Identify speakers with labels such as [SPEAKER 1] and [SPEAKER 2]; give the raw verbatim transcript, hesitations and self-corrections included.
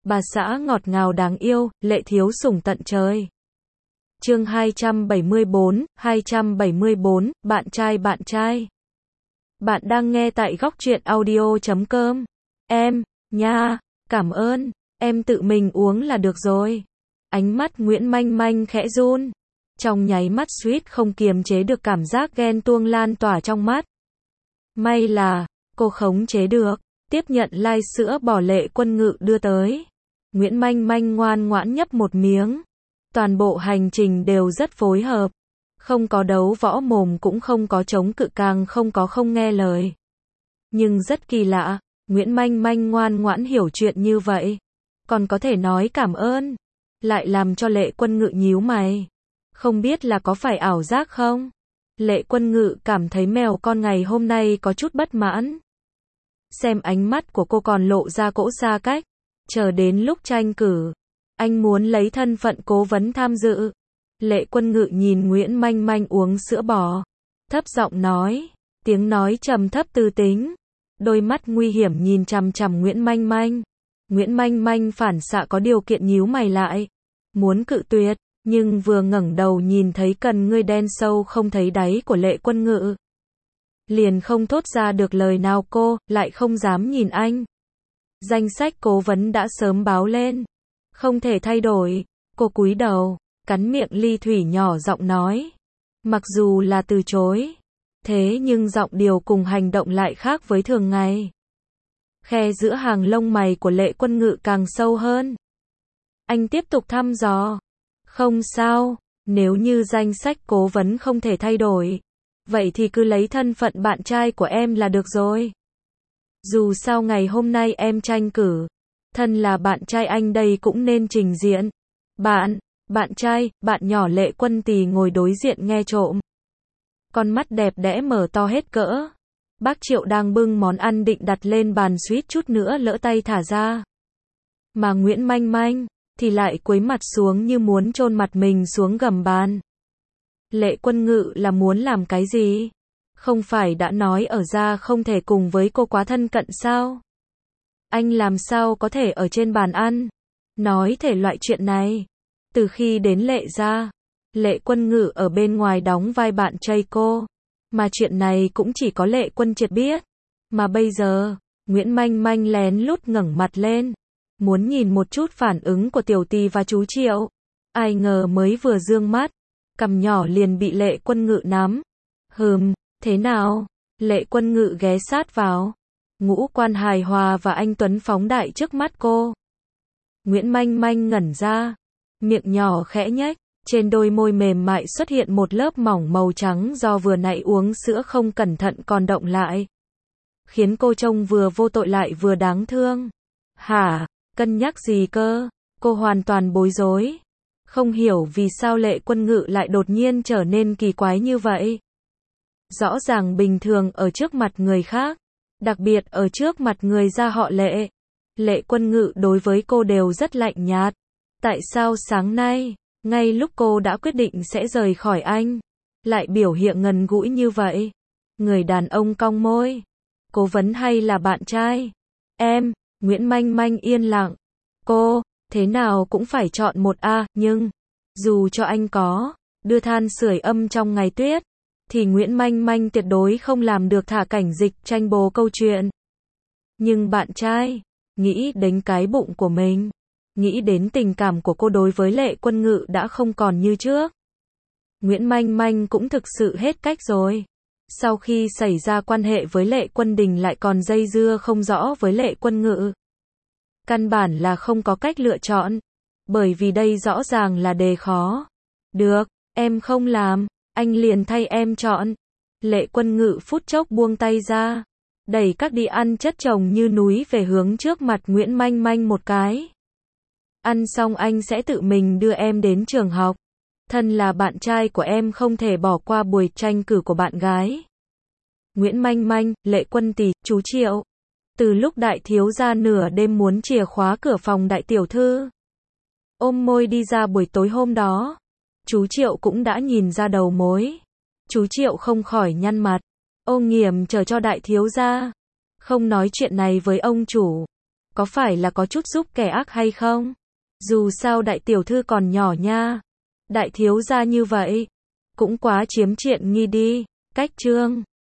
[SPEAKER 1] bà xã ngọt ngào đáng yêu, lệ thiếu sủng tận trời. Chương hai trăm bảy mươi bốn, hai trăm bảy mươi bốn, bạn trai bạn trai. Bạn đang nghe tại góc truyện audio chấm com. Em, nha, cảm ơn, em tự mình uống là được rồi. Ánh mắt Nguyễn Manh Manh khẽ run. Trong nháy mắt suýt không kiềm chế được cảm giác ghen tuông lan tỏa trong mắt. May là, cô khống chế được, tiếp nhận lai sữa bò Lệ Quân Ngự đưa tới. Nguyễn Manh Manh ngoan ngoãn nhấp một miếng. Toàn bộ hành trình đều rất phối hợp. Không có đấu võ mồm cũng không có chống cự càng không có không nghe lời. Nhưng rất kỳ lạ, Nguyễn Manh Manh ngoan ngoãn hiểu chuyện như vậy. Còn có thể nói cảm ơn. Lại làm cho Lệ Quân Ngự nhíu mày. Không biết là có phải ảo giác không? Lệ Quân Ngự cảm thấy mèo con ngày hôm nay có chút bất mãn. Xem ánh mắt của cô còn lộ ra cỗ xa cách. Chờ đến lúc tranh cử, anh muốn lấy thân phận cố vấn tham dự. Lệ Quân Ngự nhìn Nguyễn Manh Manh uống sữa bò, thấp giọng nói, tiếng nói trầm thấp tư tính, đôi mắt nguy hiểm nhìn chằm chằm Nguyễn Manh Manh. Nguyễn Manh Manh phản xạ có điều kiện nhíu mày lại, muốn cự tuyệt, nhưng vừa ngẩng đầu nhìn thấy cần ngươi đen sâu không thấy đáy của Lệ Quân Ngự, liền không thốt ra được lời nào, cô lại không dám nhìn anh. Danh sách cố vấn đã sớm báo lên, không thể thay đổi. Cô cúi đầu, cắn miệng ly thủy nhỏ giọng nói. Mặc dù là từ chối, thế nhưng giọng điệu cùng hành động lại khác với thường ngày. Khe giữa hàng lông mày của Lệ Quân Ngự càng sâu hơn. Anh tiếp tục thăm dò. Không sao, nếu như danh sách cố vấn không thể thay đổi, vậy thì cứ lấy thân phận bạn trai của em là được rồi. Dù sao ngày hôm nay em tranh cử, thân là bạn trai anh đây cũng nên trình diện. Bạn, bạn trai, bạn nhỏ Lệ Quân Tì ngồi đối diện nghe trộm. Con mắt đẹp đẽ mở to hết cỡ. Bác Triệu đang bưng món ăn định đặt lên bàn suýt chút nữa lỡ tay thả ra. Mà Nguyễn Manh Manh thì lại cúi mặt xuống như muốn chôn mặt mình xuống gầm bàn. Lệ Quân Ngự là muốn làm cái gì? Không phải đã nói ở ra không thể cùng với cô quá thân cận sao? Anh làm sao có thể ở trên bàn ăn? Nói thể loại chuyện này. Từ khi đến Lệ gia, Lệ Quân Ngự ở bên ngoài đóng vai bạn trai cô. Mà chuyện này cũng chỉ có Lệ Quân Triệt biết. Mà bây giờ, Nguyễn Manh Manh lén lút ngẩng mặt lên. Muốn nhìn một chút phản ứng của Tiểu Tì và chú Triệu. Ai ngờ mới vừa dương mắt, cằm nhỏ liền bị Lệ Quân Ngự nắm. Hừm, thế nào? Lệ Quân Ngự ghé sát vào. Ngũ quan hài hòa và anh tuấn phóng đại trước mắt cô. Nguyễn Manh Manh ngẩn ra, miệng nhỏ khẽ nhếch, trên đôi môi mềm mại xuất hiện một lớp mỏng màu trắng do vừa nãy uống sữa không cẩn thận còn động lại, khiến cô trông vừa vô tội lại vừa đáng thương. Hả, cân nhắc gì cơ? Cô hoàn toàn bối rối, không hiểu vì sao Lệ Quân Ngự lại đột nhiên trở nên kỳ quái như vậy. Rõ ràng bình thường ở trước mặt người khác, đặc biệt ở trước mặt người gia họ Lệ, Lệ Quân Ngự đối với cô đều rất lạnh nhạt. Tại sao sáng nay, ngay lúc cô đã quyết định sẽ rời khỏi anh, lại biểu hiện gần gũi như vậy? Người đàn ông cong môi. Cố vấn hay là bạn trai? Em, Nguyễn Manh Manh yên lặng. Cô, thế nào cũng phải chọn một a, nhưng, dù cho anh có đưa than sưởi âm trong ngày tuyết, thì Nguyễn Manh Manh tuyệt đối không làm được thả cảnh dịch tranh bố câu chuyện. Nhưng bạn trai, nghĩ đến cái bụng của mình, nghĩ đến tình cảm của cô đối với Lệ Quân Ngự đã không còn như trước. Nguyễn Manh Manh cũng thực sự hết cách rồi. Sau khi xảy ra quan hệ với Lệ Quân Đình lại còn dây dưa không rõ với Lệ Quân Ngự. Căn bản là không có cách lựa chọn, bởi vì đây rõ ràng là đề khó. Được, em không làm, anh liền thay em chọn. Lệ Quân Ngự phút chốc buông tay ra, đẩy các đi ăn chất chồng như núi về hướng trước mặt Nguyễn Manh Manh một cái. Ăn xong anh sẽ tự mình đưa em đến trường học. Thân là bạn trai của em không thể bỏ qua buổi tranh cử của bạn gái. Nguyễn Manh Manh, Lệ Quân Tì, chú Triệu. Từ lúc đại thiếu gia nửa đêm muốn chìa khóa cửa phòng đại tiểu thư, ôm môi đi ra buổi tối hôm đó, chú Triệu cũng đã nhìn ra đầu mối. Chú Triệu không khỏi nhăn mặt. Ô Nghiềm chờ cho đại thiếu gia, không nói chuyện này với ông chủ. có phải là có chút giúp kẻ ác hay không? Dù sao đại tiểu thư còn nhỏ nha. Đại thiếu gia như vậy, cũng quá chiếm tiện nghi đi. Cách chương